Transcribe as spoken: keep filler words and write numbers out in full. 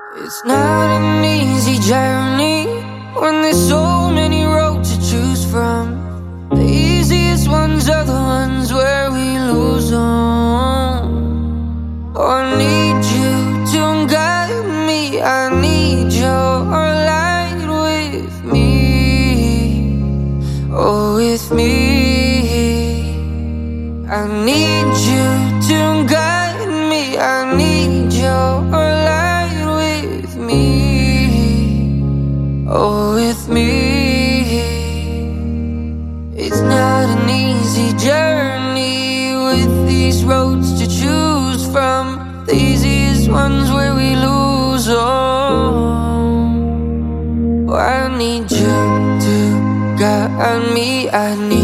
It's not an easy journey when there's so many roads to choose from. The easiest ones are the ones where we lose on. Oh, I need you to guide me, I need your light with me. Oh, with me. I need you to guide me, I need your light with me. Oh, with me. It's not an easy journey with these roads to choose from. The easiest ones where we lose on. Oh, I need you to guide me, I need